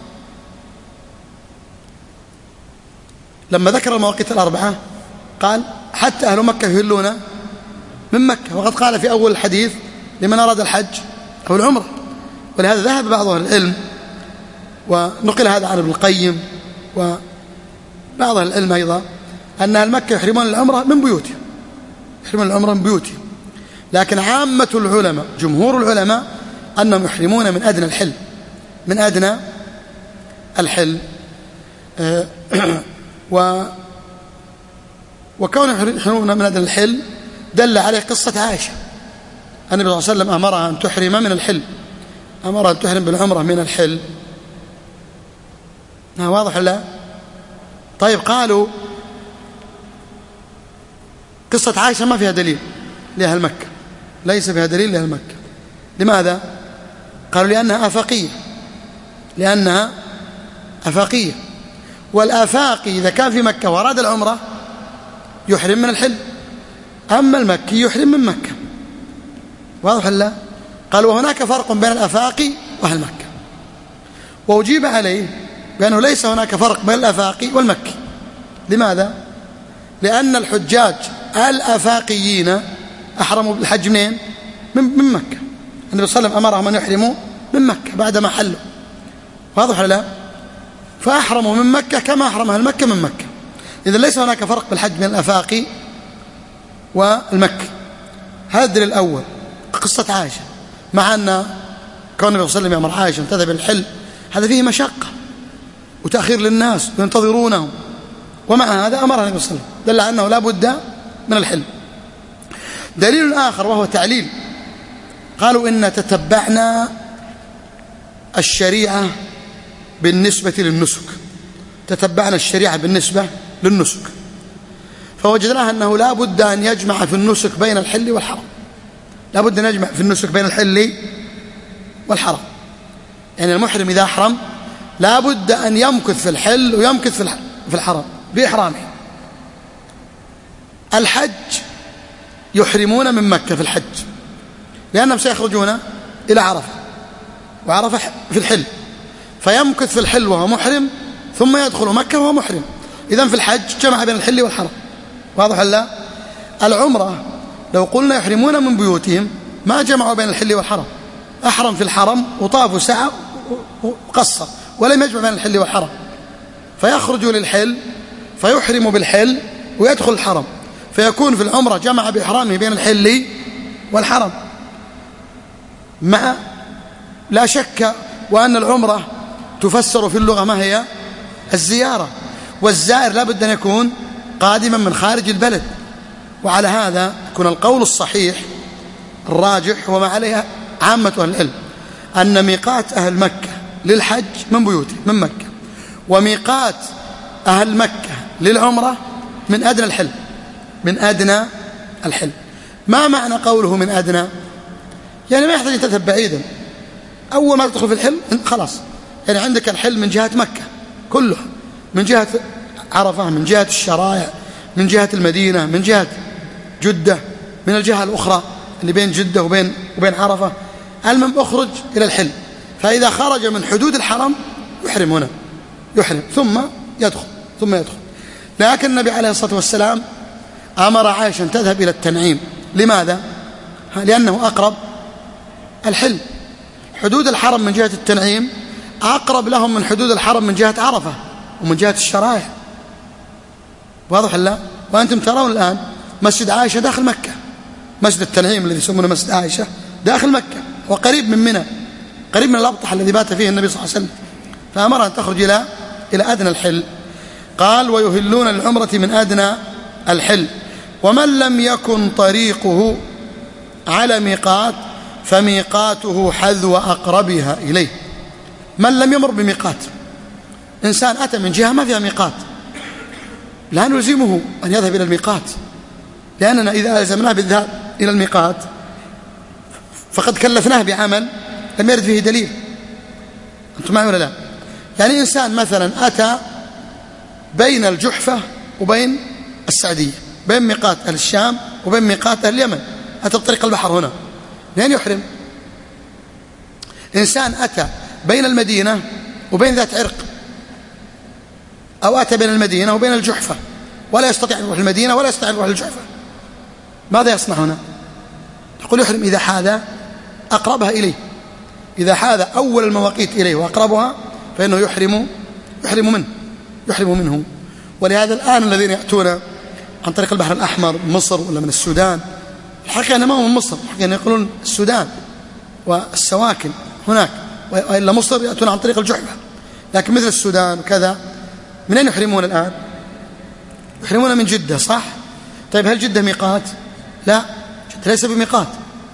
لما ذكر المواقيت الأربعة قال حتى أهل مكة يهلون من مكة، وقد قال في أول الحديث لمن أراد الحج أو العمرة. ولهذا ذهب بعض أهل العلم، ونقل هذا عن ابن القيم وبعض أهل العلم أيضا، أن أهل مكة يحرمون العمرة من بيوتهم، لكن عامة العلماء جمهور العلماء أنهم يحرمون من أدنى الحل. وكون يحرمون من أدنى الحل دل عليه قصة عائشة النبي صلى الله عليه وسلم أمرها أن تحرم من الحل، أمرها أن تحرم بالعمرة من الحل. واضح لا؟ طيب قالوا قصة عائشة ما فيها دليل لأهل مكة، ليس فيها دليل لأهل مكة. لماذا؟ قالوا لأنها آفاقية، لأنها آفاقية، والآفاقي إذا كان في مكة وأراد العمرة يحرم من الحل، أما المكي يحرم من مكة. واضح لا؟ قالوا وهناك فرق بين الآفاقي وأهل مكة، وأجيب عليه بأنه ليس هناك فرق بين الآفاقي والمكي. لماذا؟ لأن الحجاج الآفاقيين أحرموا بالحج منين؟ من مكة. النبي صلى الله عليه وسلم أمرهم أن يحرموا من مكة بعدما حلوا. واضح لا؟ فأحرموا من مكة كما أحرم أهل مكة من مكة. إذن ليس هناك فرق بالحج بين الآفاقي والمكي. هذا الدليل الأول. قصة عائشة، مع أن كون النبي صلى الله عليه وسلم يأمر عائشة أن تذهب إلى الحل هذا فيه مشقة وتأخير للناس وينتظرونهم، ومع هذا أمرها النبي صلى الله عليه وسلم، دل على أنه لا بد من الحل. دليل آخر وهو تعليل، قالوا إن تتبعنا الشريعة بالنسبة للنسك، تتبعنا الشريعة بالنسبة للنسك، فوجدناها أنه لا بد أن يجمع في النسك بين الحل والحرم، لا بد أن يجمع في النسك بين الحل والحرم. يعني المحرم إذا أحرم لا بد أن يمكث في الحل ويمكث في الحرم بإحرامه. الحج يحرمون من مكة في الحج لأنهم سيخرجون إلى عرفة، وعرفة في الحل، فيمكث في الحل وهو محرم ثم يدخل مكة وهو محرم. إذن في الحج جمع بين الحل والحرم. واضح لا؟ العمرة لو قلنا يحرمون من بيوتهم ما جمعوا بين الحل والحرم، أحرم في الحرم وطافوا ساعة وقصر ولم يجمع بين الحل والحرم، فيخرج للحل فيحرم بالحل ويدخل الحرم، فيكون في العمرة جمع بإحرامه بين الحل والحرم. مع لا شك وأن العمرة تفسر في اللغة ما هي الزيارة، والزائر لا بد أن يكون قادما من خارج البلد. وعلى هذا يكون القول الصحيح الراجح وما عليه عامة أهل العلم أن ميقات أهل مكة للحج من بيوته من مكة، وميقات أهل مكة للعمرة من أدنى الحل، من أدنى الحل. ما معنى قوله من أدنى؟ يعني ما يحتاج أن تذهب بعيدا، أول ما تدخل في الحل خلاص، يعني عندك الحل من جهة مكة كله، من جهة عرفة، من جهة الشرائع، من جهة المدينة، من جهة جدة، من الجهة الأخرى اللي بين جدة وبين عرفة. المهم أخرج إلى الحل، فإذا خرج من حدود الحرم يحرم هنا، يحرم ثم يدخل. لكن النبي عليه الصلاة والسلام أمر عائشة أن تذهب إلى التنعيم. لماذا؟ لأنه أقرب الحل، حدود الحرم من جهة التنعيم أقرب لهم من حدود الحرم من جهة عرفة ومن جهة الشرائع. واضح لا؟ وأنتم ترون الآن مسجد عائشة داخل مكة، مسجد التنعيم الذي يسمونه مسجد عائشة داخل مكة، وقريب من منى، قريب من الأبطح الذي بات فيه النبي صلى الله عليه وسلم، فأمر أن تخرج إلى أدنى الحل. قال ويهلون العمرة من أدنى الحل، ومن لم يكن طريقه على ميقات فميقاته حذو أقربها إليه. من لم يمر بميقات، إنسان أتى من جهة ما فيها ميقات، لا نلزمه أن يذهب إلى الميقات، لأننا إذا ألزمناه بالذهاب إلى الميقات فقد كلفناه بعمل لم يرد فيه دليل. أنتم معي ولا لا؟ يعني إنسان مثلا أتى بين الجحفة وبين السعدية، بين ميقات أهل الشام وبين ميقات أهل اليمن، أتى بطريق البحر هنا، لأن يحرم. إنسان أتى بين المدينة وبين ذات عرق، أو أتى بين المدينة وبين الجحفة ولا يستطيع أن يروح المدينة ولا يستطيع أن يروح الجحفة، ماذا يصنع هنا؟ يقول يحرم إذا حاذ أقربها إليه، إذا حاذ أول المواقيت إليه وأقربها فإنه يحرم منه. ولهذا الآن الذين يأتون عن طريق البحر الأحمر من مصر ولا من السودان، الحقيقة أنهم من مصر، الحقيقة يقولون السودان والسواكن هناك، وإلا مصر يأتون عن طريق الجحفة، لكن مثل السودان وكذا من أين يحرمون الآن؟ يحرمون من جدة، صح؟ طيب هل جدة ميقات؟ لا، جدة ليس بميقات،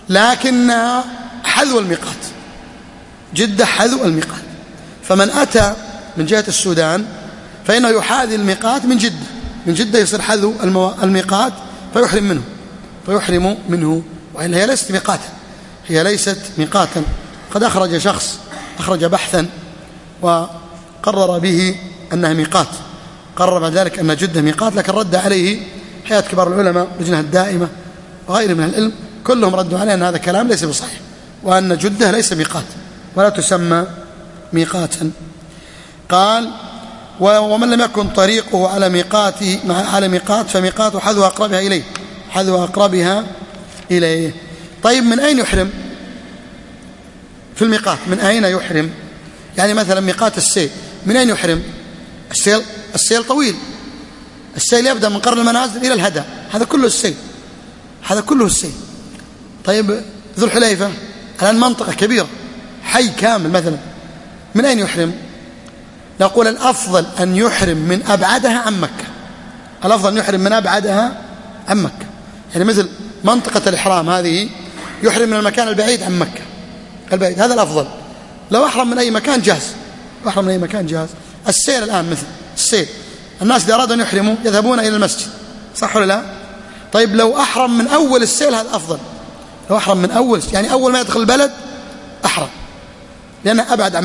لكن حذو الميقات، جدة حذو الميقات. فمن أتى من جهة السودان فإنه يحاذي الميقات من جدة، من جدة يصير حذو الميقات فيحرم منه، وإلا هي ليست ميقاتا، هي ليست ميقاتا. قد أخرج شخص بحثا وقرر به أنها ميقات، قرر بعد ذلك أن جدة ميقات، لكن رد عليه هيئة كبار العلماء لجنة الدائمة وغير من العلم، كلهم ردوا عليه أن هذا كلام ليس بصحيح، وأن جدة ليس ميقات ولا تسمى ميقاتا. قال: ومن لم يكن طريقه على ميقات فميقاته حذو أقربها إليه. طيب من أين يحرم في الميقات؟ من أين يحرم؟ يعني مثلا ميقات السيل من أين يحرم؟ السيل طويل، السيل يبدأ من قرن المنازل إلى الهدى، هذا كله السيل. طيب ذو الحليفة الآن منطقة كبيرة، حي كامل مثلا، من أين يحرم؟ نقول الأفضل أن يحرم من أبعدها عن مكة، الأفضل أن يحرم من أبعدها عن مكة. يعني مثل منطقة الإحرام هذه يحرم من المكان البعيد عن مكة، البعيد، هذا الأفضل. لو أحرم من أي مكان جاز، السيل الآن مثل السيل، الناس إذا أرادوا أن يحرموا يذهبون إلى المسجد، صح ولا لا؟ طيب لو أحرم من أول السيل هذا أفضل، لو أحرم من أول، يعني أول ما يدخل البلد أحرم، لأنه أبعد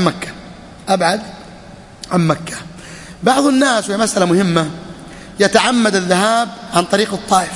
عن مكة. بعض الناس، وهي مسألة مهمة، يتعمد الذهاب عن طريق الطائف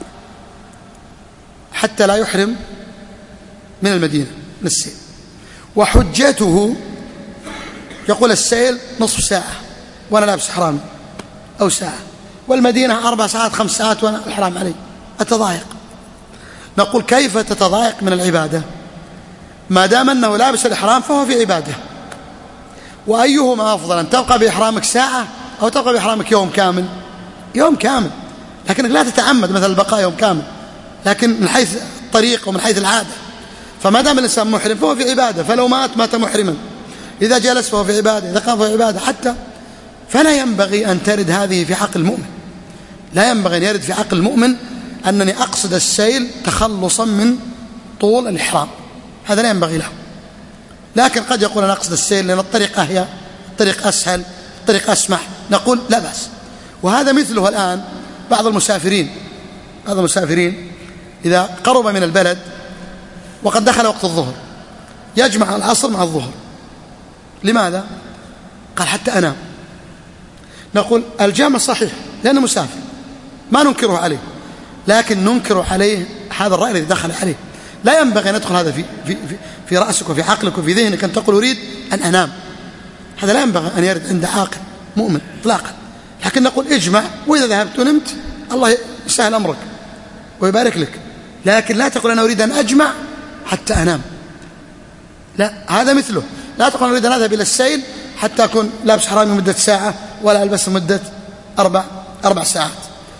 حتى لا يحرم من المدينة من السيل، وحجته يقول السيل نصف ساعة وأنا لابس إحرامي، أو ساعة، والمدينة 4 ساعات 5 ساعات وأنا الإحرام علي، أتضايق. نقول كيف تتضايق من العبادة؟ ما دام أنه لابس الإحرام فهو في عبادة، وأيهما أفضل، أن تبقى بإحرامك ساعة أو تبقى بإحرامك يوم كامل، لكنك لا تتعمد مثل البقاء يوم كامل، لكن من حيث الطريق ومن حيث العادة. فما دام الإنسان محرم فهو في عبادة، فلو مات محرما، إذا جلس فهو في عبادة، إذا قام فهو في عبادة حتى. فلا ينبغي أن ترد هذه في حق المؤمن، لا ينبغي أن يرد في حق المؤمن أنني أقصد السيل تخلصا من طول الإحرام، هذا لا ينبغي له. لكن قد يقول أنا أقصد السيل لأن الطريق أهيأ، الطريق أسهل، الطريق أسمح، نقول لا بأس. وهذا مثله الآن بعض المسافرين إذا قرب من البلد وقد دخل وقت الظهر يجمع العصر مع الظهر، لماذا؟ قال حتى أنام. نقول الجامع صحيح لأنه مسافر، ما ننكره عليه، لكن ننكر عليه هذا الرأي الذي دخل عليه. لا ينبغي أن يدخل هذا في رأسك وفي عقلك وفي ذهنك أن تقول أريد أن أنام، هذا لا ينبغي أن يرد عند عاقل مؤمن إطلاقا. لكن نقول اجمع، وإذا ذهبت ونمت الله يسهل أمرك ويبارك لك، لكن لا تقول أنا أريد أن أجمع حتى أنام، لا، هذا مثله. لا تقول أنا أريد أن أذهب إلى السيل حتى أكون لابس حرامي مدة ساعة ولا ألبس مدة 4 ساعات.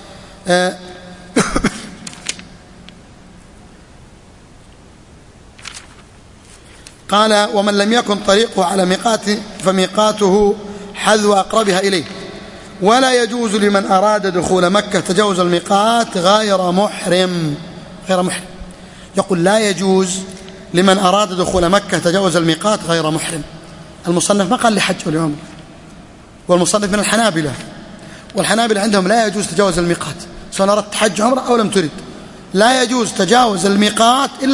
قال: ومن لم يكن طريقه على ميقات فميقاته حذو أقربها إليه، ولا يجوز لمن أراد دخول مكة تجاوز الميقات غير محرم. يقول لا يجوز لمن أراد دخول مكة تجاوز الميقات غير محرم. المصنف ما قال لحج ولا عمرة، والمصنف من الحنابلة، والحنابلة عندهم لا يجوز تجاوز الميقات، سواء أردت حج عمرة أو لم ترد، لا يجوز تجاوز الميقات إلا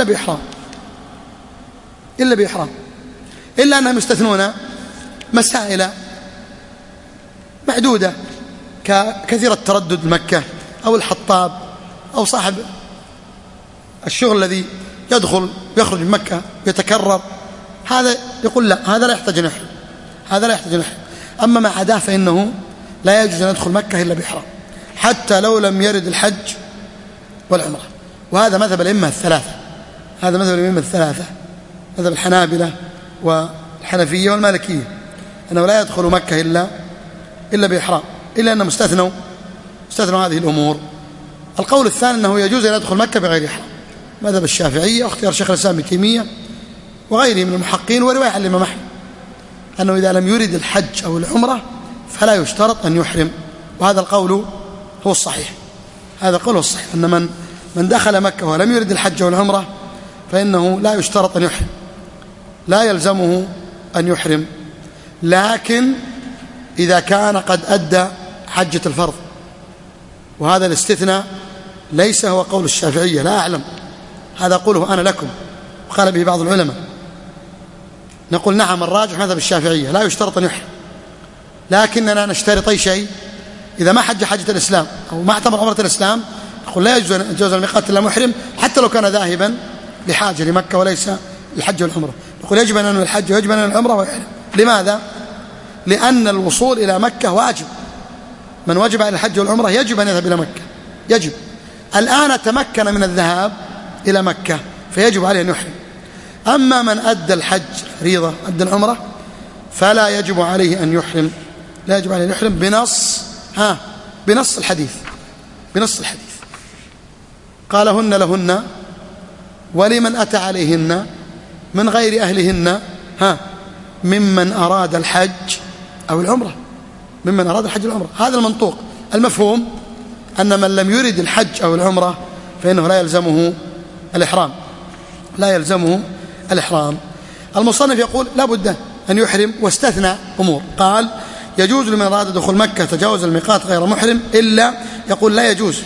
بإحرام، إلا أنهم يستثنون مسائل معدودة ككثير التردد مكة، أو الحطاب، أو صاحب الشغل الذي يدخل ويخرج من مكة يتكرر، هذا يقول لا، هذا لا يحتاج نحن، أما ما عداه فإنه لا يجوز أن يدخل مكة إلا بإحرام، حتى لو لم يرد الحج والعمرة. وهذا مذهب الأئمة الثلاثة، مذهب الحنابلة والحنفية والمالكية، أنه لا يدخل مكة إلا بإحرام، إلا أنه مستثنوا هذه الأمور. القول الثاني أنه يجوز أن يدخل مكة بغير إحرام، مذهب الشافعية واختيار شيخ الإسلام ابن تيمية وغيره من المحققين، ورواية عن الإمام أحمد أنه إذا لم يرد الحج أو العمرة فلا يشترط أن يحرم. وهذا القول هو الصحيح، أن من دخل مكة ولم يرد الحج والعمرة فإنه لا يشترط أن يحرم، لا يلزمه أن يحرم، لكن إذا كان قد أدى حجة الفرض، وهذا الاستثناء ليس هو قول الشافعية، لا أعلم، هذا أقوله أنا لكم وقال به بعض العلماء. نقول نعم الراجح مذهب الشافعية لا يشترط أن يحرم، لكننا نشترط أي شيء إذا ما حج حجة الإسلام أو ما اعتمر عمرة الإسلام، نقول لا يجوز الميقات إلا محرم حتى لو كان ذاهبا لحاجة لمكة وليس الحج والعمرة. نقول يجب أن ينوي الحج ويجب أن ينوي العمرة ويحرم. لماذا؟ لأن الوصول إلى مكة واجب، من وجب على الحج والعمرة يجب أن يذهب إلى مكة، يجب. الآن تمكن من الذهاب إلى مكة فيجب عليه أن يحرم. أما من أدى الحج فريضة أدى العمرة فلا يجب عليه أن يحرم، لا يجب عليه أن يحرم بنص الحديث، بنص الحديث قال هن لهن ولمن أتى عليهن من غير أهلهن ممن أراد الحج أو العمرة، ممن أراد الحج والعمرة. هذا المنطوق. المفهوم أن من لم يرد الحج أو العمرة فإنه لا يلزمه الإحرام، لا يلزمه الإحرام. المصنف يقول لا بد أن يحرم، واستثنى أمور، قال يجوز لمن أراد دخول مكة تجاوز الميقات غير محرم، إلا يقول لا يجوز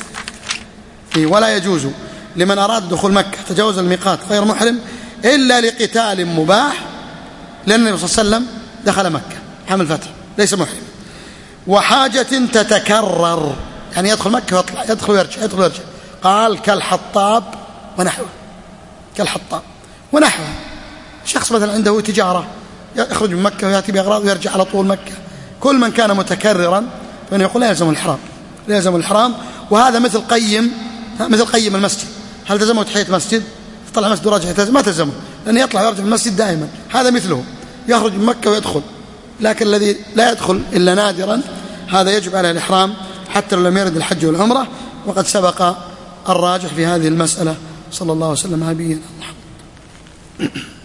ولا يجوز لمن أراد دخول مكة تجاوز الميقات غير محرم إلا لقتال مباح، لأن النبي صلى الله عليه وسلم دخل مكة عام الفتح ليس محرم، وحاجة تتكرر، يعني يدخل مكة ويطلع، يدخل ويرجع، يدخل ويرجع، قال كالحطاب ونحوه، كالحطاب ونحوه. شخص مثلا عنده تجارة يخرج من مكة ويأتي بأغراض ويرجع على طول مكة، كل من كان متكررا فإنه يقول لا يلزم الإحرام، لا يلزم الإحرام. وهذا مثل قيم المسجد، هل تلزمه تحية المسجد؟ طلع مسجد وراجع ما تلزمه، لأنه يطلع ويرجع من المسجد دائما. هذا مثله يخرج من مكة ويدخل، لكن الذي لا يدخل إلا نادرا هذا يجب عليه الإحرام حتى لو لم يرد الحج والعمرة. وقد سبق الراجح في هذه المسألة. صلى الله وسلم على نبينا محمد.